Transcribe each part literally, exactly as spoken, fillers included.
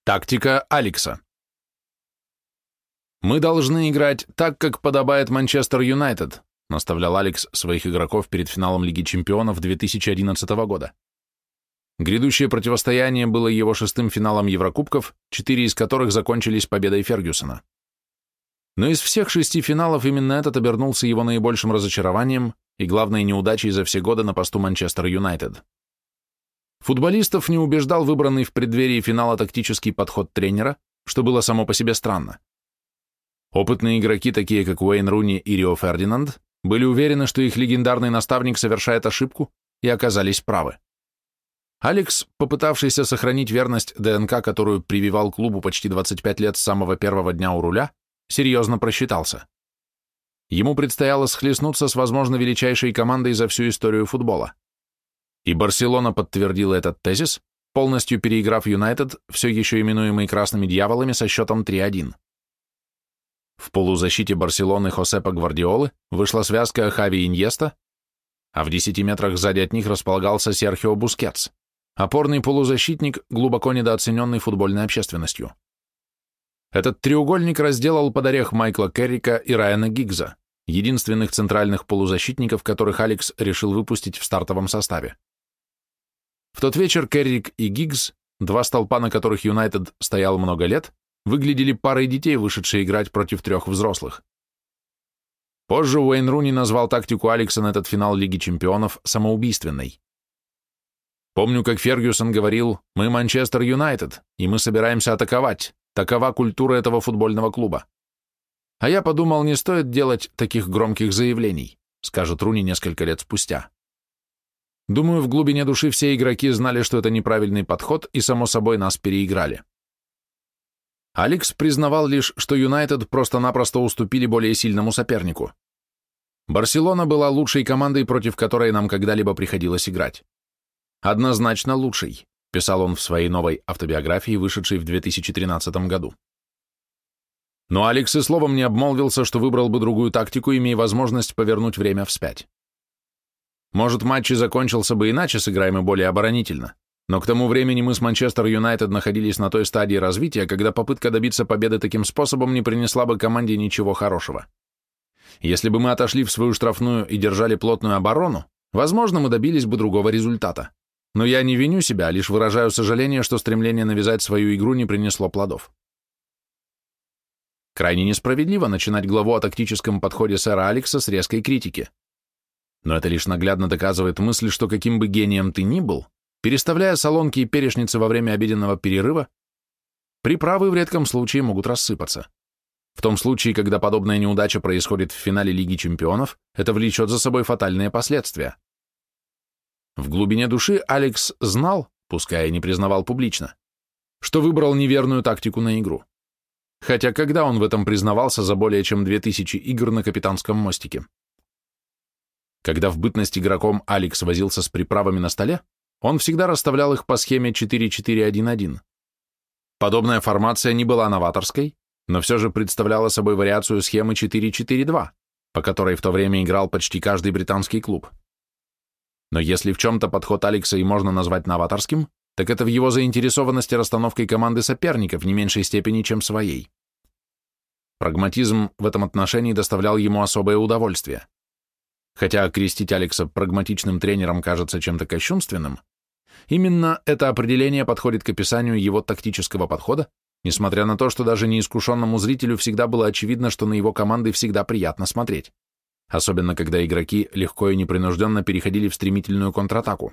Тактика Алекса. «Мы должны играть так, как подобает Манчестер Юнайтед», наставлял Алекс своих игроков перед финалом Лиги Чемпионов две тысячи одиннадцатого года. Грядущее противостояние было его шестым финалом Еврокубков, четыре из которых закончились победой Фергюсона. Но из всех шести финалов именно этот обернулся его наибольшим разочарованием и главной неудачей за все годы на посту Манчестер Юнайтед. Футболистов не убеждал выбранный в преддверии финала тактический подход тренера, что было само по себе странно. Опытные игроки, такие как Уэйн Руни и Рио Фердинанд, были уверены, что их легендарный наставник совершает ошибку, и оказались правы. Алекс, попытавшийся сохранить верность ДНК, которую прививал клубу почти двадцать пять лет с самого первого дня у руля, серьезно просчитался. Ему предстояло схлестнуться с, возможно, величайшей командой за всю историю футбола. И Барселона подтвердила этот тезис, полностью переиграв Юнайтед, все еще именуемый Красными Дьяволами, со счетом три один. В полузащите Барселоны Хосепа Гвардиолы вышла связка Хави Иньеста, а в десяти метрах сзади от них располагался Серхио Бускетс, опорный полузащитник, глубоко недооцененный футбольной общественностью. Этот треугольник разделал под орех Майкла Керрика и Райана Гиггза, единственных центральных полузащитников, которых Алекс решил выпустить в стартовом составе. В тот вечер Керрик и Гиггз, два столпа, на которых Юнайтед стоял много лет, выглядели парой детей, вышедшие играть против трех взрослых. Позже Уэйн Руни назвал тактику Алекса на этот финал Лиги Чемпионов самоубийственной. «Помню, как Фергюсон говорил, мы Манчестер Юнайтед, и мы собираемся атаковать, такова культура этого футбольного клуба. А я подумал, не стоит делать таких громких заявлений», скажет Руни несколько лет спустя. Думаю, в глубине души все игроки знали, что это неправильный подход, и, само собой, нас переиграли. Алекс признавал лишь, что Юнайтед просто-напросто уступили более сильному сопернику. Барселона была лучшей командой, против которой нам когда-либо приходилось играть. Однозначно лучшей, писал он в своей новой автобиографии, вышедшей в две тысячи тринадцатом году. Но Алекс и словом не обмолвился, что выбрал бы другую тактику, имея возможность повернуть время вспять. Может, матч и закончился бы иначе, сыграем мы более оборонительно, но к тому времени мы с Манчестер Юнайтед находились на той стадии развития, когда попытка добиться победы таким способом не принесла бы команде ничего хорошего. Если бы мы отошли в свою штрафную и держали плотную оборону, возможно, мы добились бы другого результата. Но я не виню себя, а лишь выражаю сожаление, что стремление навязать свою игру не принесло плодов. Крайне несправедливо начинать главу о тактическом подходе сэра Алекса с резкой критики. Но это лишь наглядно доказывает мысль, что каким бы гением ты ни был, переставляя солонки и перечницы во время обеденного перерыва, приправы в редком случае могут рассыпаться. В том случае, когда подобная неудача происходит в финале Лиги Чемпионов, это влечет за собой фатальные последствия. В глубине души Алекс знал, пускай и не признавал публично, что выбрал неверную тактику на игру. Хотя когда он в этом признавался за более чем две тысячи игр на капитанском мостике? Когда в бытность игроком Алекс возился с приправами на столе, он всегда расставлял их по схеме четыре четыре один один. Подобная формация не была новаторской, но все же представляла собой вариацию схемы четыре четыре два, по которой в то время играл почти каждый британский клуб. Но если в чем-то подход Алекса и можно назвать новаторским, так это в его заинтересованности расстановкой команды соперников в не меньшей степени, чем своей. Прагматизм в этом отношении доставлял ему особое удовольствие. Хотя окрестить Алекса прагматичным тренером кажется чем-то кощунственным, именно это определение подходит к описанию его тактического подхода, несмотря на то, что даже неискушенному зрителю всегда было очевидно, что на его команды всегда приятно смотреть, особенно когда игроки легко и непринужденно переходили в стремительную контратаку.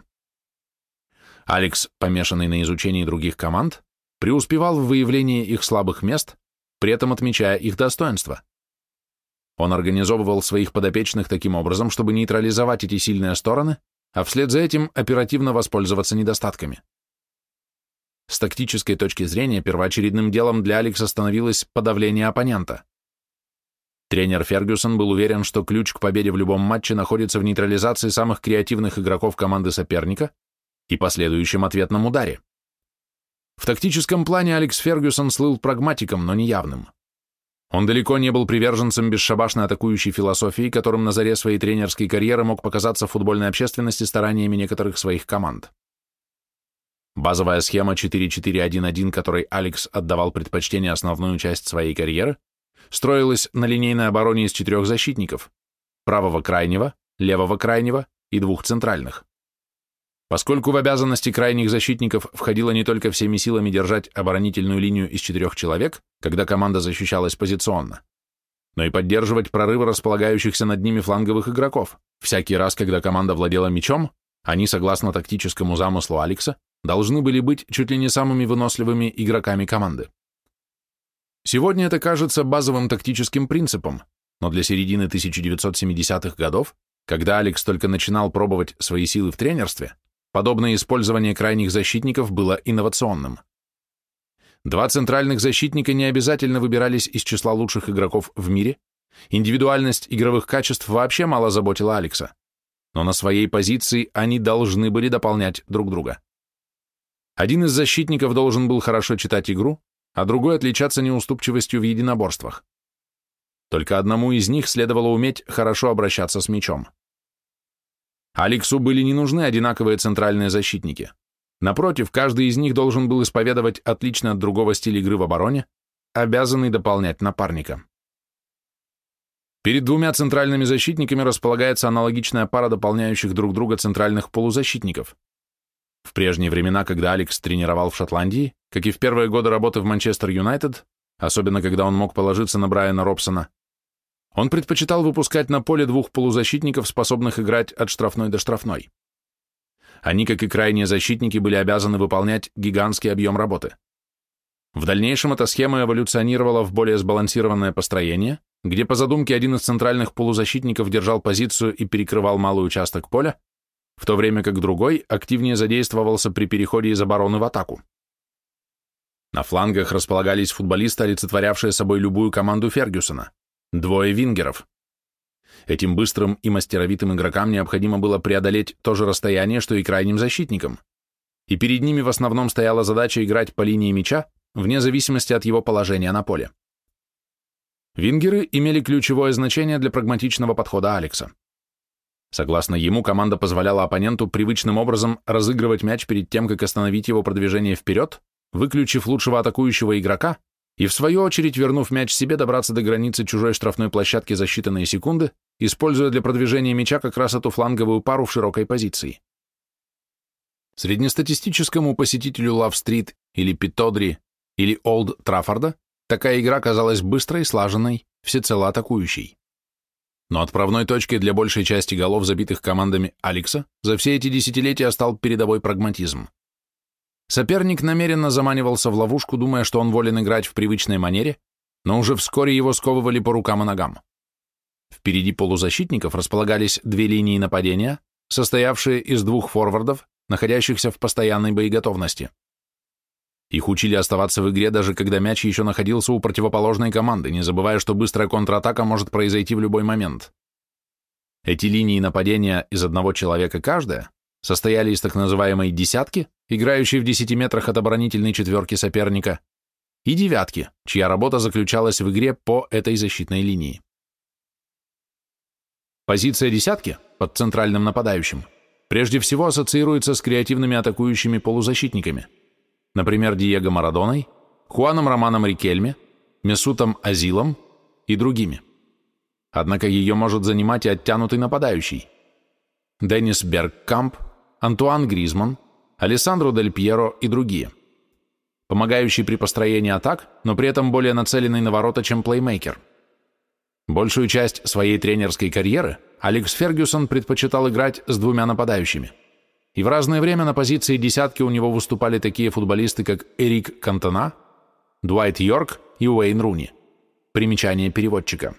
Алекс, помешанный на изучении других команд, преуспевал в выявлении их слабых мест, при этом отмечая их достоинства. Он организовывал своих подопечных таким образом, чтобы нейтрализовать эти сильные стороны, а вслед за этим оперативно воспользоваться недостатками. С тактической точки зрения первоочередным делом для Алекса становилось подавление оппонента. Тренер Фергюсон был уверен, что ключ к победе в любом матче находится в нейтрализации самых креативных игроков команды соперника и последующем ответном ударе. В тактическом плане Алекс Фергюсон слыл прагматиком, но не явным. Он далеко не был приверженцем бесшабашной атакующей философии, которым на заре своей тренерской карьеры мог показаться в футбольной общественности стараниями некоторых своих команд. Базовая схема четыре четыре один один, которой Алекс отдавал предпочтение основную часть своей карьеры, строилась на линейной обороне из четырех защитников – правого крайнего, левого крайнего и двух центральных. Поскольку в обязанности крайних защитников входило не только всеми силами держать оборонительную линию из четырех человек, когда команда защищалась позиционно, но и поддерживать прорывы располагающихся над ними фланговых игроков. Всякий раз, когда команда владела мячом, они, согласно тактическому замыслу Алекса, должны были быть чуть ли не самыми выносливыми игроками команды. Сегодня это кажется базовым тактическим принципом, но для середины тысяча девятьсот семидесятых годов, когда Алекс только начинал пробовать свои силы в тренерстве, подобное использование крайних защитников было инновационным. Два центральных защитника не обязательно выбирались из числа лучших игроков в мире, индивидуальность игровых качеств вообще мало заботила Алекса, но на своей позиции они должны были дополнять друг друга. Один из защитников должен был хорошо читать игру, а другой отличаться неуступчивостью в единоборствах. Только одному из них следовало уметь хорошо обращаться с мячом. Алексу были не нужны одинаковые центральные защитники. Напротив, каждый из них должен был исповедовать отлично от другого стиль игры в обороне, обязанный дополнять напарника. Перед двумя центральными защитниками располагается аналогичная пара дополняющих друг друга центральных полузащитников. В прежние времена, когда Алекс тренировал в Шотландии, как и в первые годы работы в Манчестер Юнайтед, особенно когда он мог положиться на Брайана Робсона, он предпочитал выпускать на поле двух полузащитников, способных играть от штрафной до штрафной. Они, как и крайние защитники, были обязаны выполнять гигантский объем работы. В дальнейшем эта схема эволюционировала в более сбалансированное построение, где по задумке один из центральных полузащитников держал позицию и перекрывал малый участок поля, в то время как другой активнее задействовался при переходе из обороны в атаку. На флангах располагались футболисты, олицетворявшие собой любую команду Фергюсона, двое вингеров. Этим быстрым и мастеровитым игрокам необходимо было преодолеть то же расстояние, что и крайним защитникам, и перед ними в основном стояла задача играть по линии мяча, вне зависимости от его положения на поле. Вингеры имели ключевое значение для прагматичного подхода Алекса. Согласно ему, команда позволяла оппоненту привычным образом разыгрывать мяч перед тем, как остановить его продвижение вперед, выключив лучшего атакующего игрока и, в свою очередь, вернув мяч себе, добраться до границы чужой штрафной площадки за считанные секунды, используя для продвижения мяча как раз эту фланговую пару в широкой позиции. Среднестатистическому посетителю Лав-стрит или Питодри или Олд Траффорда такая игра казалась быстрой, слаженной, всецело атакующей. Но отправной точкой для большей части голов, забитых командами Алекса, за все эти десятилетия стал передовой прагматизм. Соперник намеренно заманивался в ловушку, думая, что он волен играть в привычной манере, но уже вскоре его сковывали по рукам и ногам. Впереди полузащитников располагались две линии нападения, состоявшие из двух форвардов, находящихся в постоянной боеготовности. Их учили оставаться в игре, даже когда мяч еще находился у противоположной команды, не забывая, что быстрая контратака может произойти в любой момент. Эти линии нападения из одного человека каждая состояли из так называемой десятки, играющей в десяти метрах от оборонительной четверки соперника, и девятки, чья работа заключалась в игре по этой защитной линии. Позиция десятки под центральным нападающим прежде всего ассоциируется с креативными атакующими полузащитниками, например, Диего Марадоной, Хуаном Романом Рикельме, Месутом Азилом и другими. Однако ее может занимать и оттянутый нападающий. Деннис Бергкамп, Антуан Гризманн, Алессандро Дель Пьеро и другие. Помогающий при построении атак, но при этом более нацеленный на ворота, чем плеймейкер. Большую часть своей тренерской карьеры Алекс Фергюсон предпочитал играть с двумя нападающими. И в разное время на позиции десятки у него выступали такие футболисты, как Эрик Кантона, Дуайт Йорк и Уэйн Руни. Примечание переводчика.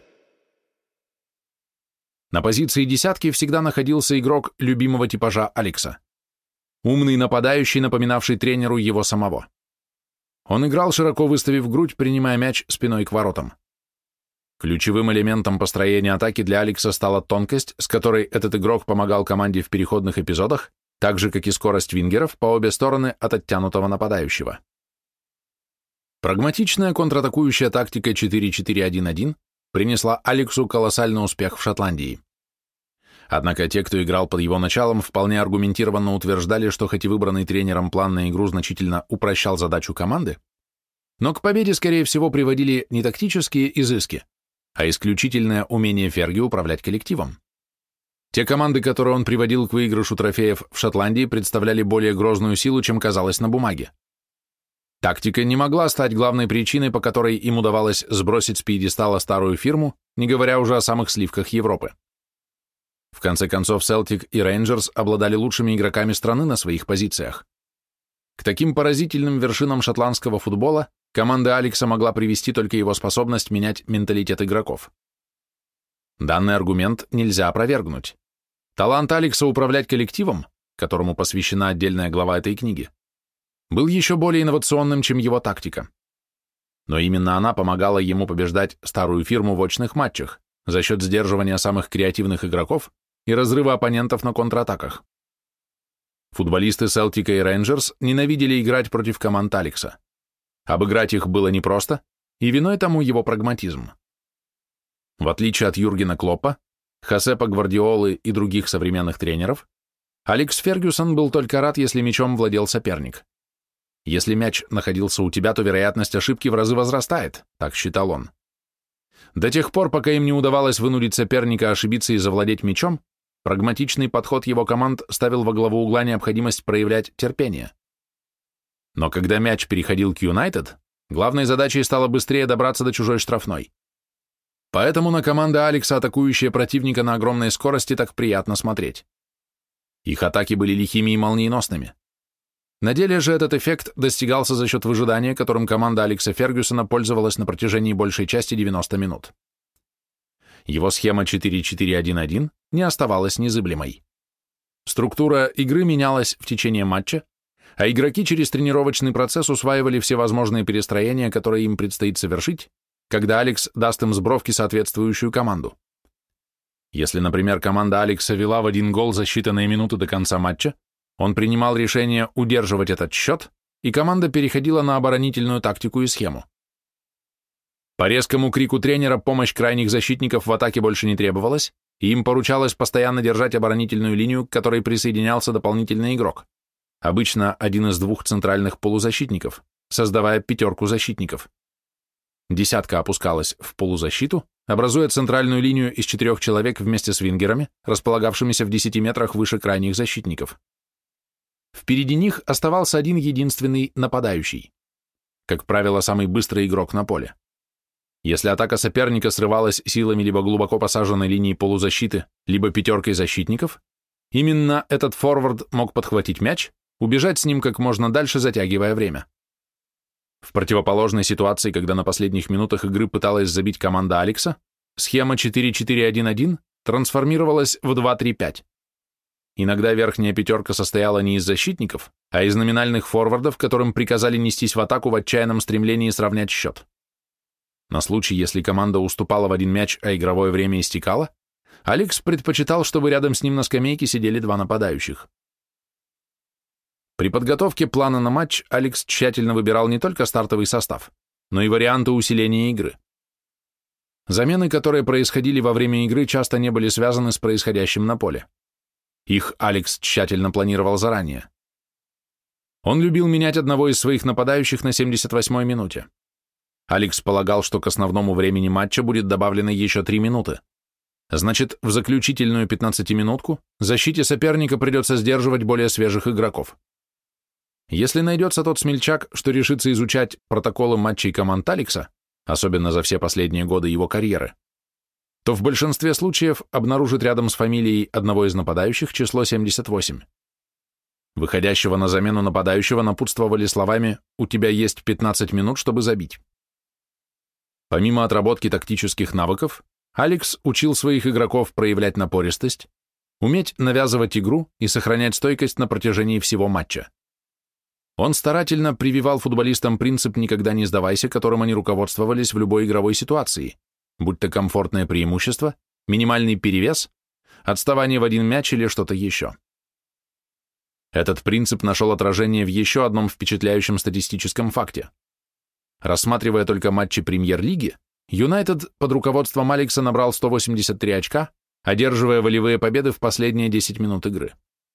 На позиции десятки всегда находился игрок любимого типажа Алекса. Умный нападающий, напоминавший тренеру его самого. Он играл, широко выставив грудь, принимая мяч спиной к воротам. Ключевым элементом построения атаки для Алекса стала тонкость, с которой этот игрок помогал команде в переходных эпизодах, так же, как и скорость вингеров по обе стороны от оттянутого нападающего. Прагматичная контратакующая тактика четыре четыре один один принесла Алексу колоссальный успех в Шотландии. Однако те, кто играл под его началом, вполне аргументированно утверждали, что хоть и выбранный тренером план на игру значительно упрощал задачу команды, но к победе, скорее всего, приводили не тактические изыски, а исключительное умение Ферги управлять коллективом. Те команды, которые он приводил к выигрышу трофеев в Шотландии, представляли более грозную силу, чем казалось на бумаге. Тактика не могла стать главной причиной, по которой им удавалось сбросить с пьедестала старую фирму, не говоря уже о самых сливках Европы. В конце концов, Селтик и Рейнджерс обладали лучшими игроками страны на своих позициях. К таким поразительным вершинам шотландского футбола команда Алекса могла привести только его способность менять менталитет игроков. Данный аргумент нельзя опровергнуть. Талант Алекса управлять коллективом, которому посвящена отдельная глава этой книги, был еще более инновационным, чем его тактика. Но именно она помогала ему побеждать старую фирму в очных матчах за счет сдерживания самых креативных игроков и разрыва оппонентов на контратаках. Футболисты Селтика и Рейнджерс ненавидели играть против команд Алекса. Обыграть их было непросто, и виной тому его прагматизм. В отличие от Юргена Клоппа, Хосепа Гвардиолы и других современных тренеров, Алекс Фергюсон был только рад, если мячом владел соперник. Если мяч находился у тебя, то вероятность ошибки в разы возрастает, так считал он. До тех пор, пока им не удавалось вынудить соперника ошибиться и завладеть мячом, прагматичный подход его команд ставил во главу угла необходимость проявлять терпение. Но когда мяч переходил к Юнайтед, главной задачей стало быстрее добраться до чужой штрафной. Поэтому на команды Алекса, атакующие противника на огромной скорости, так приятно смотреть. Их атаки были лихими и молниеносными. На деле же этот эффект достигался за счет выжидания, которым команда Алекса Фергюсона пользовалась на протяжении большей части девяноста минут. Его схема четыре четыре один один не оставалась незыблемой. Структура игры менялась в течение матча, а игроки через тренировочный процесс усваивали все возможные перестроения, которые им предстоит совершить, когда Алекс даст им с бровки соответствующую команду. Если, например, команда Алекса вела в один гол за считанные минуты до конца матча, он принимал решение удерживать этот счет, и команда переходила на оборонительную тактику и схему. По резкому крику тренера помощь крайних защитников в атаке больше не требовалась, и им поручалось постоянно держать оборонительную линию, к которой присоединялся дополнительный игрок, обычно один из двух центральных полузащитников, создавая пятерку защитников. Десятка опускалась в полузащиту, образуя центральную линию из четырех человек вместе с вингерами, располагавшимися в десяти метрах выше крайних защитников. Впереди них оставался один единственный нападающий, как правило, самый быстрый игрок на поле. Если атака соперника срывалась силами либо глубоко посаженной линии полузащиты, либо пятеркой защитников, именно этот форвард мог подхватить мяч, убежать с ним как можно дальше, затягивая время. В противоположной ситуации, когда на последних минутах игры пыталась забить команда Алекса, схема четыре четыре один один трансформировалась в два три пять. Иногда верхняя пятерка состояла не из защитников, а из номинальных форвардов, которым приказали нестись в атаку в отчаянном стремлении сравнять счет. На случай, если команда уступала в один мяч, а игровое время истекало, Алекс предпочитал, чтобы рядом с ним на скамейке сидели два нападающих. При подготовке плана на матч Алекс тщательно выбирал не только стартовый состав, но и варианты усиления игры. Замены, которые происходили во время игры, часто не были связаны с происходящим на поле. Их Алекс тщательно планировал заранее. Он любил менять одного из своих нападающих на семьдесят восьмой минуте. Алекс полагал, что к основному времени матча будет добавлено еще три минуты. Значит, в заключительную пятнадцатиминутку защите соперника придется сдерживать более свежих игроков. Если найдется тот смельчак, что решится изучать протоколы матчей команд Алекса, особенно за все последние годы его карьеры, то в большинстве случаев обнаружит рядом с фамилией одного из нападающих число семьдесят восемь. Выходящего на замену нападающего напутствовали словами «У тебя есть пятнадцать минут, чтобы забить». Помимо отработки тактических навыков, Алекс учил своих игроков проявлять напористость, уметь навязывать игру и сохранять стойкость на протяжении всего матча. Он старательно прививал футболистам принцип «никогда не сдавайся», которым они руководствовались в любой игровой ситуации, будь то комфортное преимущество, минимальный перевес, отставание в один мяч или что-то еще. Этот принцип нашел отражение в еще одном впечатляющем статистическом факте. Рассматривая только матчи Премьер-лиги, Юнайтед под руководством Алекса набрал сто восемьдесят три очка, одерживая волевые победы в последние десять минут игры.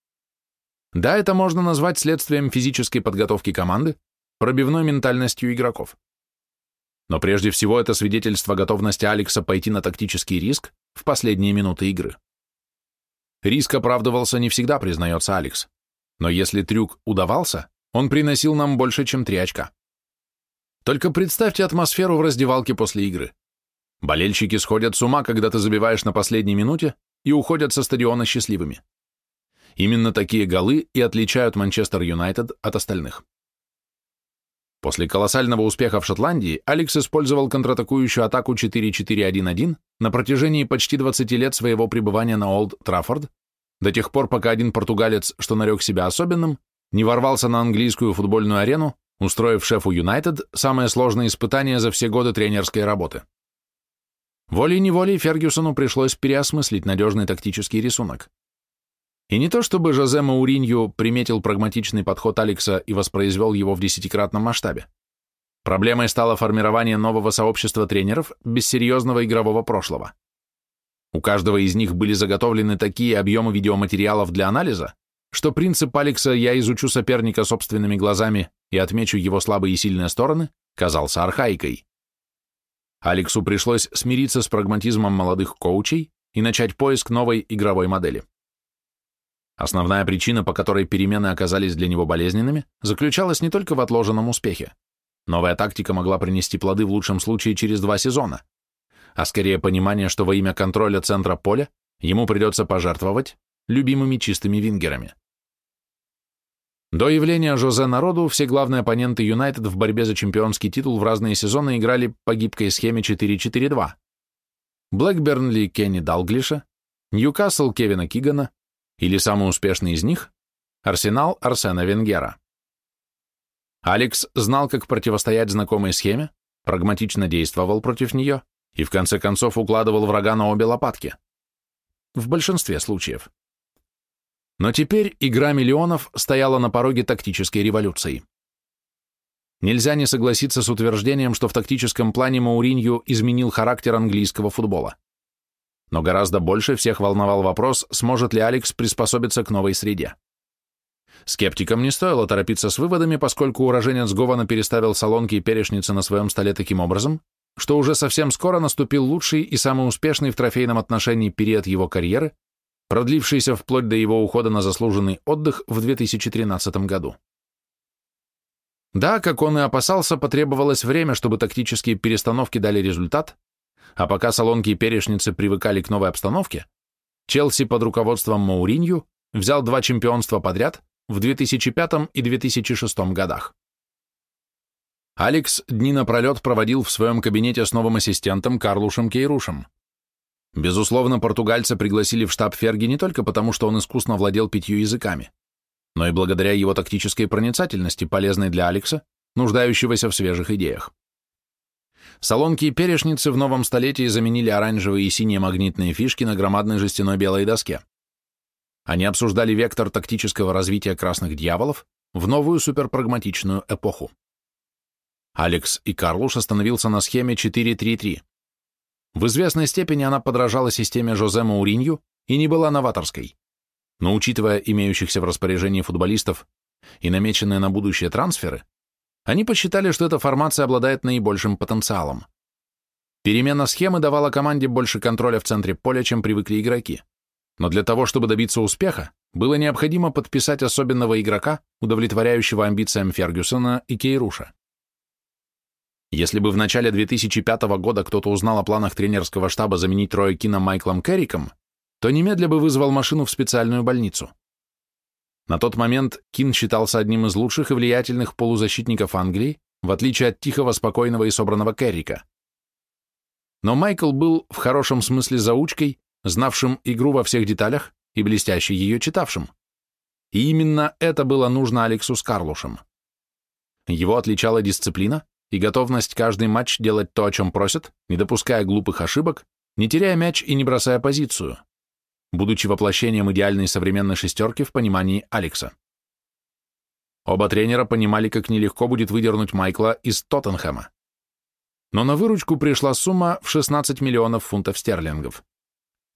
Да, это можно назвать следствием физической подготовки команды, пробивной ментальностью игроков. Но прежде всего это свидетельство готовности Алекса пойти на тактический риск в последние минуты игры. Риск оправдывался не всегда, признается Алекс, но если трюк удавался, он приносил нам больше, чем три очка. Только представьте атмосферу в раздевалке после игры. Болельщики сходят с ума, когда ты забиваешь на последней минуте и уходят со стадиона счастливыми. Именно такие голы и отличают Манчестер Юнайтед от остальных. После колоссального успеха в Шотландии Алекс использовал контратакующую атаку четыре четыре один один на протяжении почти двадцати лет своего пребывания на Олд Траффорд, до тех пор, пока один португалец, что нарек себя особенным, не ворвался на английскую футбольную арену, устроив шефу Юнайтед самое сложное испытание за все годы тренерской работы. Волей-неволей Фергюсону пришлось переосмыслить надежный тактический рисунок. И не то чтобы Жозе Мауринью приметил прагматичный подход Алекса и воспроизвел его в десятикратном масштабе. Проблемой стало формирование нового сообщества тренеров без серьезного игрового прошлого. У каждого из них были заготовлены такие объемы видеоматериалов для анализа, что принцип Алекса «я изучу соперника собственными глазами и отмечу его слабые и сильные стороны» казался архаикой. Алексу пришлось смириться с прагматизмом молодых коучей и начать поиск новой игровой модели. Основная причина, по которой перемены оказались для него болезненными, заключалась не только в отложенном успехе. Новая тактика могла принести плоды в лучшем случае через два сезона, а скорее понимание, что во имя контроля центра поля ему придется пожертвовать любимыми чистыми вингерами. До явления Жозе народу все главные оппоненты Юнайтед в борьбе за чемпионский титул в разные сезоны играли по гибкой схеме четыре четыре два. Блэкбернли Кенни Далглиша, Ньюкасл Кевина Кигана или самый успешный из них – Арсенал Арсена Венгера. Алекс знал, как противостоять знакомой схеме, прагматично действовал против нее и в конце концов укладывал врага на обе лопатки. В большинстве случаев. Но теперь игра миллионов стояла на пороге тактической революции. Нельзя не согласиться с утверждением, что в тактическом плане Мауринью изменил характер английского футбола. Но гораздо больше всех волновал вопрос, сможет ли Алекс приспособиться к новой среде. Скептикам не стоило торопиться с выводами, поскольку уроженец Гована переставил солонки и перечницы на своем столе таким образом, что уже совсем скоро наступил лучший и самый успешный в трофейном отношении период его карьеры, продлившийся вплоть до его ухода на заслуженный отдых в две тысячи тринадцатом году. Да, как он и опасался, потребовалось время, чтобы тактические перестановки дали результат, а пока солонки и перечницы привыкали к новой обстановке, Челси под руководством Мауринью взял два чемпионства подряд в две тысячи пятом и две тысячи шестом годах. Алекс дни напролет проводил в своем кабинете с новым ассистентом Карлушем Кейрушем. Безусловно, португальца пригласили в штаб Ферги не только потому, что он искусно владел пятью языками, но и благодаря его тактической проницательности, полезной для Алекса, нуждающегося в свежих идеях. Солонки и перечницы в новом столетии заменили оранжевые и синие магнитные фишки на громадной жестяной белой доске. Они обсуждали вектор тактического развития красных дьяволов в новую суперпрагматичную эпоху. Алекс и Карлуш остановился на схеме четыре три три. В известной степени она подражала системе Жозе Мауринью и не была новаторской. Но учитывая имеющихся в распоряжении футболистов и намеченные на будущее трансферы, они посчитали, что эта формация обладает наибольшим потенциалом. Перемена схемы давала команде больше контроля в центре поля, чем привыкли игроки. Но для того, чтобы добиться успеха, было необходимо подписать особенного игрока, удовлетворяющего амбициям Фергюсона и Кейруша. Если бы в начале две тысячи пятого года кто-то узнал о планах тренерского штаба заменить Роя Кина Майклом Керриком, то немедля бы вызвал машину в специальную больницу. На тот момент Кин считался одним из лучших и влиятельных полузащитников Англии, в отличие от тихого, спокойного и собранного Керрика. Но Майкл был в хорошем смысле заучкой, знавшим игру во всех деталях и блестяще ее читавшим. И именно это было нужно Алексу с Карлушем. Его отличала дисциплина и готовность каждый матч делать то, о чем просят, не допуская глупых ошибок, не теряя мяч и не бросая позицию, будучи воплощением идеальной современной шестерки в понимании Алекса. Оба тренера понимали, как нелегко будет выдернуть Майкла из Тоттенхэма. Но на выручку пришла сумма в шестнадцать миллионов фунтов стерлингов.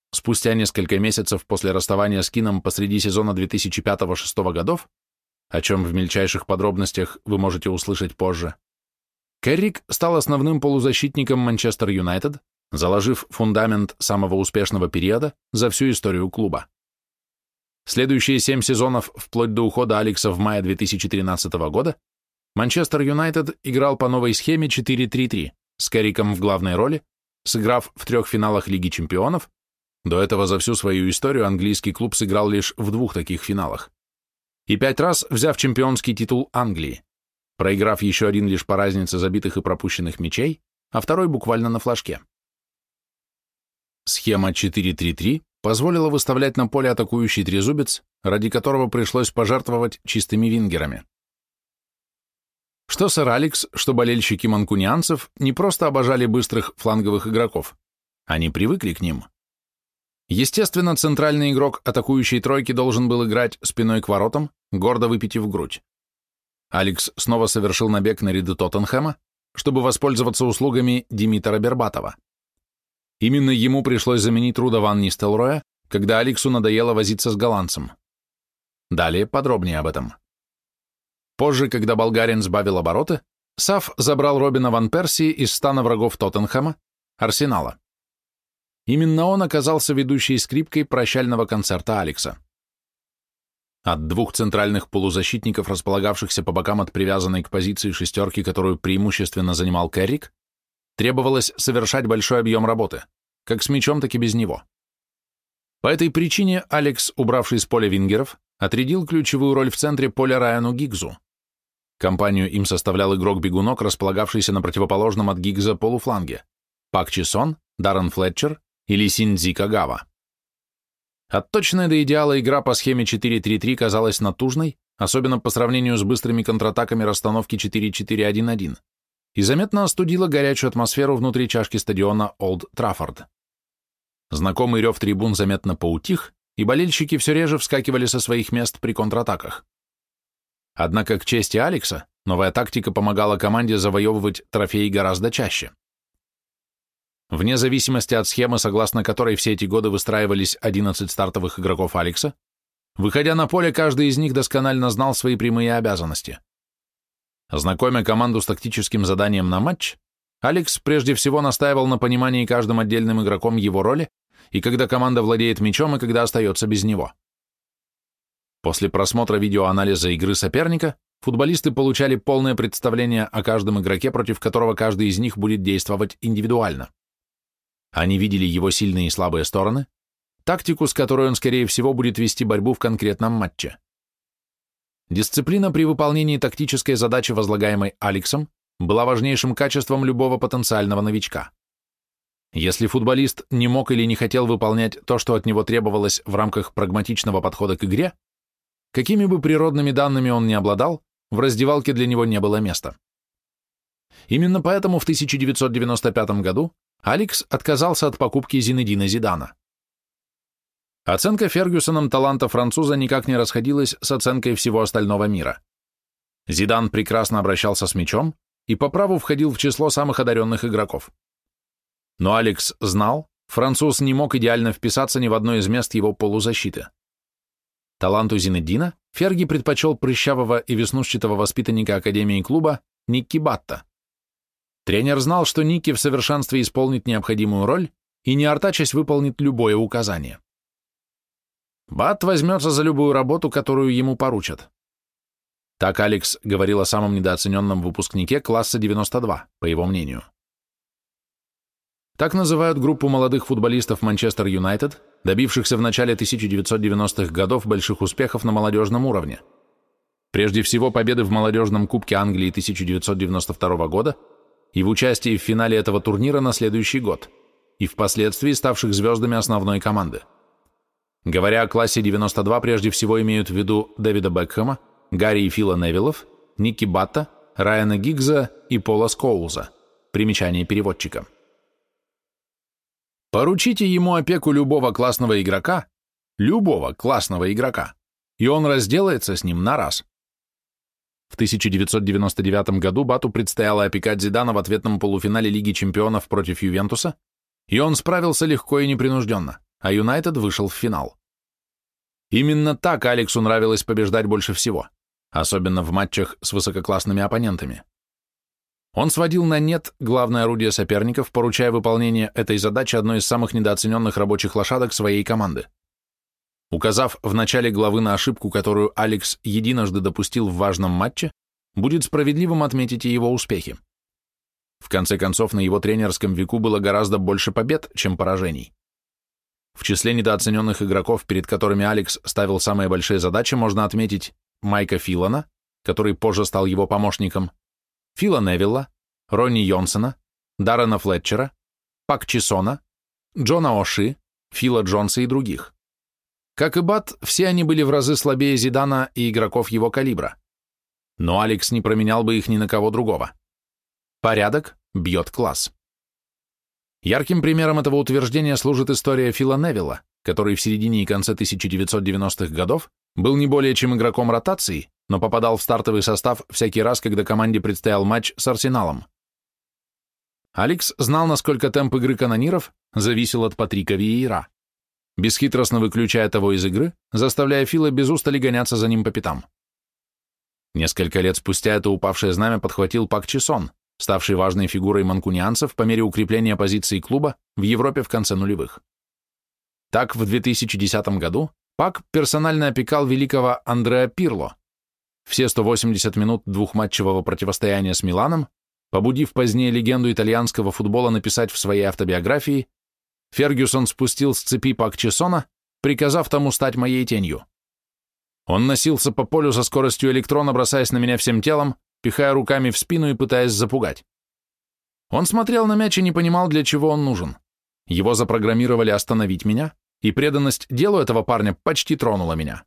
спустя несколько месяцев после расставания с Кином посреди сезона две тысячи пятого — две тысячи шестого годов, о чем в мельчайших подробностях вы можете услышать позже, Керрик стал основным полузащитником Манчестер Юнайтед, заложив фундамент самого успешного периода за всю историю клуба. Следующие семь сезонов, вплоть до ухода Алекса в мае две тысячи тринадцатого года, Манчестер Юнайтед играл по новой схеме четыре три три с Керриком в главной роли, сыграв в трех финалах Лиги чемпионов. До этого за всю свою историю английский клуб сыграл лишь в двух таких финалах. И пять раз взяв чемпионский титул Англии, проиграв еще один лишь по разнице забитых и пропущенных мячей, а второй буквально на флажке. Схема четыре три три позволила выставлять на поле атакующий трезубец, ради которого пришлось пожертвовать чистыми вингерами. Что сэр Алекс, что болельщики манкунианцев не просто обожали быстрых фланговых игроков, они привыкли к ним. Естественно, центральный игрок атакующей тройки должен был играть спиной к воротам, гордо выпитив грудь. Алекс снова совершил набег на ряды Тоттенхэма, чтобы воспользоваться услугами Димитра Бербатова. Именно ему пришлось заменить Руда ван Нистелрooя, когда Алексу надоело возиться с голландцем. Далее подробнее об этом. Позже, когда болгарин сбавил обороты, Саф забрал Робина ван Персии из стана врагов Тоттенхэма, Арсенала. Именно он оказался ведущей скрипкой прощального концерта Алекса. От двух центральных полузащитников, располагавшихся по бокам от привязанной к позиции шестерки, которую преимущественно занимал Керрик, требовалось совершать большой объем работы, как с мячом, так и без него. По этой причине Алекс, убравший с поля вингеров, отрядил ключевую роль в центре поля Райану Гиггзу. Компанию им составлял игрок-бегунок, располагавшийся на противоположном от Гиггза полуфланге, Пак Чи Сон, Даррен Флетчер или Синдзи Кагава. Отточенная до идеала игра по схеме четыре три три казалась натужной, особенно по сравнению с быстрыми контратаками расстановки четыре четыре один один, и заметно остудила горячую атмосферу внутри чашки стадиона Олд Траффорд. Знакомый рев трибун заметно поутих, и болельщики все реже вскакивали со своих мест при контратаках. Однако, к чести Алекса, новая тактика помогала команде завоевывать трофеи гораздо чаще. Вне зависимости от схемы, согласно которой все эти годы выстраивались одиннадцать стартовых игроков Алекса, выходя на поле, каждый из них досконально знал свои прямые обязанности. Знакомя команду с тактическим заданием на матч, Алекс прежде всего настаивал на понимании каждым отдельным игроком его роли и когда команда владеет мячом, и когда остается без него. После просмотра видеоанализа игры соперника футболисты получали полное представление о каждом игроке, против которого каждый из них будет действовать индивидуально. Они видели его сильные и слабые стороны, тактику, с которой он, скорее всего, будет вести борьбу в конкретном матче. Дисциплина при выполнении тактической задачи, возлагаемой Алексом, была важнейшим качеством любого потенциального новичка. Если футболист не мог или не хотел выполнять то, что от него требовалось в рамках прагматичного подхода к игре, какими бы природными данными он ни обладал, в раздевалке для него не было места. Именно поэтому в тысяча девятьсот девяносто пятом году Алекс отказался от покупки Зинедина Зидана. Оценка Фергюсоном таланта француза никак не расходилась с оценкой всего остального мира. Зидан прекрасно обращался с мячом и по праву входил в число самых одаренных игроков. Но Алекс знал, француз не мог идеально вписаться ни в одно из мест его полузащиты. Таланту Зинедина Ферги предпочел прыщавого и веснушчатого воспитанника академии клуба Никки Батта. Тренер знал, что Никки в совершенстве исполнит необходимую роль и, не артачась, выполнит любое указание. Батт возьмется за любую работу, которую ему поручат. Так Алекс говорил о самом недооцененном выпускнике класса девяносто два, по его мнению. Так называют группу молодых футболистов Манчестер Юнайтед, добившихся в начале тысяча девятьсот девяностых годов больших успехов на молодежном уровне. Прежде всего, победы в молодежном Кубке Англии тысяча девятьсот девяносто второго года и в участии в финале этого турнира на следующий год, и впоследствии ставших звездами основной команды. Говоря о классе девяносто два, прежде всего имеют в виду Дэвида Бекхэма, Гарри и Фила Невиллов, Никки Батта, Райана Гиггза и Пола Скоулза. Примечание переводчика. Поручите ему опеку любого классного игрока, любого классного игрока, и он разделается с ним на раз. В тысяча девятьсот девяносто девятом году Батту предстояло опекать Зидана в ответном полуфинале Лиги чемпионов против Ювентуса, и он справился легко и непринужденно, а Юнайтед вышел в финал. Именно так Алексу нравилось побеждать больше всего, особенно в матчах с высококлассными оппонентами. Он сводил на нет главное орудие соперников, поручая выполнение этой задачи одной из самых недооцененных рабочих лошадок своей команды. Указав в начале главы на ошибку, которую Алекс единожды допустил в важном матче, будет справедливым отметить и его успехи. В конце концов, на его тренерском веку было гораздо больше побед, чем поражений. В числе недооцененных игроков, перед которыми Алекс ставил самые большие задачи, можно отметить Майка Филана, который позже стал его помощником, Фила Невилла, Ронни Йонсона, Даррена Флетчера, Пак Чисона, Джона Оши, Фила Джонса и других. Как и Бат, все они были в разы слабее Зидана и игроков его калибра. Но Алекс не променял бы их ни на кого другого. Порядок бьет класс. Ярким примером этого утверждения служит история Фила Невилла, который в середине и конце тысяча девятьсот девяностых годов был не более чем игроком ротации, но попадал в стартовый состав всякий раз, когда команде предстоял матч с Арсеналом. Алекс знал, насколько темп игры канониров зависел от Патрика Виейра, бесхитростно выключая того из игры, заставляя Фила без устали гоняться за ним по пятам. Несколько лет спустя это упавшее знамя подхватил Пак Чисон, ставший важной фигурой манкунианцев по мере укрепления позиций клуба в Европе в конце нулевых. Так, в две тысячи десятом году Пак персонально опекал великого Андреа Пирло. Все сто восемьдесят минут двухматчевого противостояния с Миланом, побудив позднее легенду итальянского футбола написать в своей автобиографии, Фергюсон спустил с цепи Пак Чисона, приказав тому стать моей тенью. Он носился по полю со скоростью электрона, бросаясь на меня всем телом, пихая руками в спину и пытаясь запугать. Он смотрел на мяч и не понимал, для чего он нужен. Его запрограммировали остановить меня, и преданность делу этого парня почти тронула меня.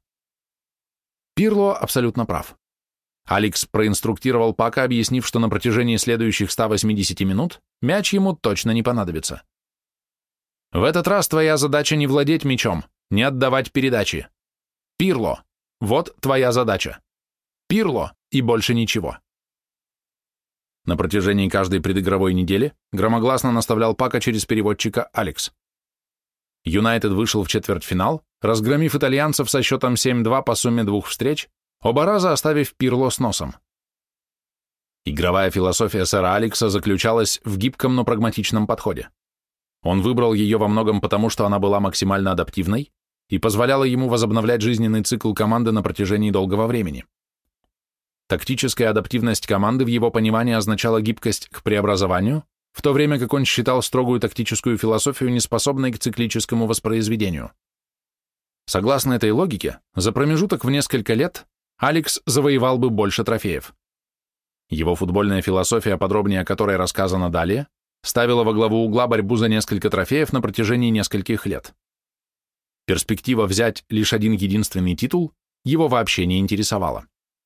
Пирло абсолютно прав. Алекс проинструктировал Пака, объяснив, что на протяжении следующих ста восьмидесяти минут мяч ему точно не понадобится. В этот раз твоя задача не владеть мячом, не отдавать передачи. Пирло, вот твоя задача. Пирло и больше ничего. На протяжении каждой предигровой недели громогласно наставлял Пака через переводчика Алекс. Юнайтед вышел в четвертьфинал, разгромив итальянцев со счетом семь-два по сумме двух встреч, оба раза оставив Пирло с носом. Игровая философия сэра Алекса заключалась в гибком, но прагматичном подходе. Он выбрал ее во многом потому, что она была максимально адаптивной и позволяла ему возобновлять жизненный цикл команды на протяжении долгого времени. Тактическая адаптивность команды в его понимании означала гибкость к преобразованию, в то время как он считал строгую тактическую философию неспособной к циклическому воспроизведению. Согласно этой логике, за промежуток в несколько лет Алекс завоевал бы больше трофеев. Его футбольная философия, подробнее о которой рассказано далее, ставила во главу угла борьбу за несколько трофеев на протяжении нескольких лет. Перспектива взять лишь один единственный титул его вообще не интересовала.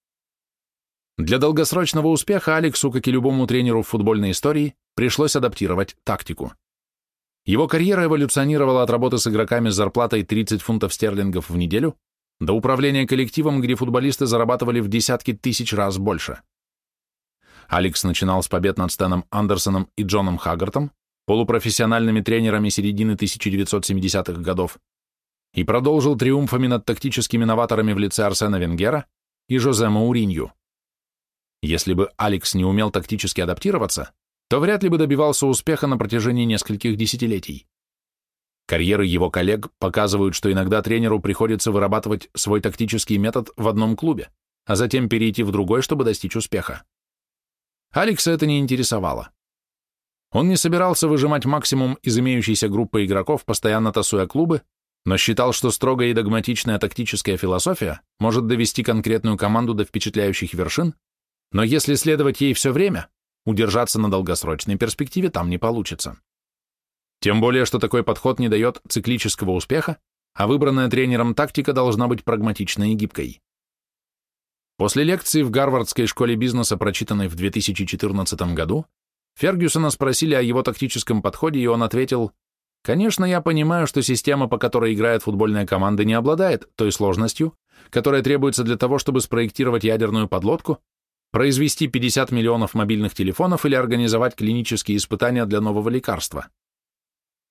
Для долгосрочного успеха Алексу, как и любому тренеру в футбольной истории, пришлось адаптировать тактику. Его карьера эволюционировала от работы с игроками с зарплатой тридцать фунтов стерлингов в неделю до управления коллективом, где футболисты зарабатывали в десятки тысяч раз больше. Алекс начинал с побед над Стэном Андерсоном и Джоном Хаггартом, полупрофессиональными тренерами середины тысяча девятьсот семидесятых годов, и продолжил триумфами над тактическими новаторами в лице Арсена Венгера и Жозе Мауринью. Если бы Алекс не умел тактически адаптироваться, то вряд ли бы добивался успеха на протяжении нескольких десятилетий. Карьеры его коллег показывают, что иногда тренеру приходится вырабатывать свой тактический метод в одном клубе, а затем перейти в другой, чтобы достичь успеха. Алекса это не интересовало. Он не собирался выжимать максимум из имеющейся группы игроков, постоянно тасуя клубы, но считал, что строгая и догматичная тактическая философия может довести конкретную команду до впечатляющих вершин, но если следовать ей все время, удержаться на долгосрочной перспективе там не получится. Тем более, что такой подход не дает циклического успеха, а выбранная тренером тактика должна быть прагматичной и гибкой. После лекции в Гарвардской школе бизнеса, прочитанной в две тысячи четырнадцатом году, Фергюсона спросили о его тактическом подходе, и он ответил: «Конечно, я понимаю, что система, по которой играет футбольная команда, не обладает той сложностью, которая требуется для того, чтобы спроектировать ядерную подлодку, произвести пятьдесят миллионов мобильных телефонов или организовать клинические испытания для нового лекарства.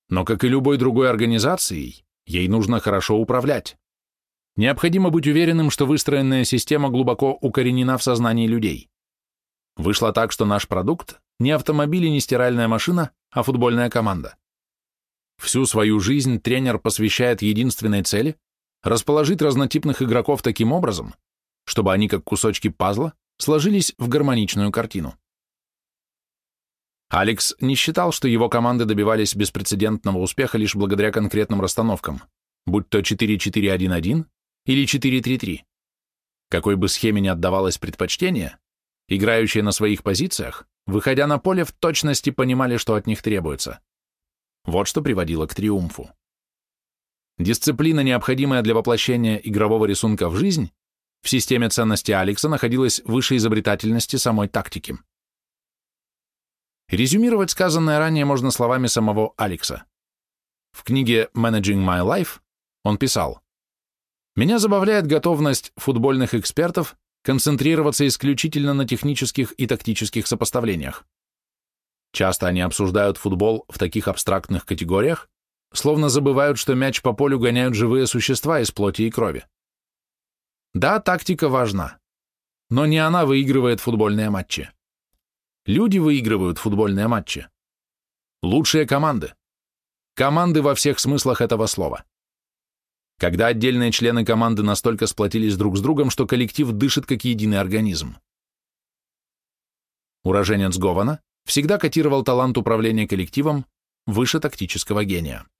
Но, как и любой другой организацией, ей нужно хорошо управлять. Необходимо быть уверенным, что выстроенная система глубоко укоренена в сознании людей. Вышло так, что наш продукт не автомобиль и не стиральная машина, а футбольная команда. Всю свою жизнь тренер посвящает единственной цели – расположить разнотипных игроков таким образом, чтобы они, как кусочки пазла, сложились в гармоничную картину. Алекс не считал, что его команды добивались беспрецедентного успеха лишь благодаря конкретным расстановкам, будь то четыре четыре один один или четыре три три. Какой бы схеме ни отдавалось предпочтение, играющие на своих позициях, выходя на поле, в точности понимали, что от них требуется. Вот что приводило к триумфу. Дисциплина, необходимая для воплощения игрового рисунка в жизнь, в системе ценностей Алекса находилась выше изобретательности самой тактики. Резюмировать сказанное ранее можно словами самого Алекса. В книге «Managing My Life» он писал: «Меня забавляет готовность футбольных экспертов концентрироваться исключительно на технических и тактических сопоставлениях. Часто они обсуждают футбол в таких абстрактных категориях, словно забывают, что мяч по полю гоняют живые существа из плоти и крови. Да, тактика важна, но не она выигрывает футбольные матчи. Люди выигрывают футбольные матчи. Лучшие команды. Команды во всех смыслах этого слова. Когда отдельные члены команды настолько сплотились друг с другом, что коллектив дышит как единый организм. Уроженец Гована всегда котировал талант управления коллективом выше тактического гения.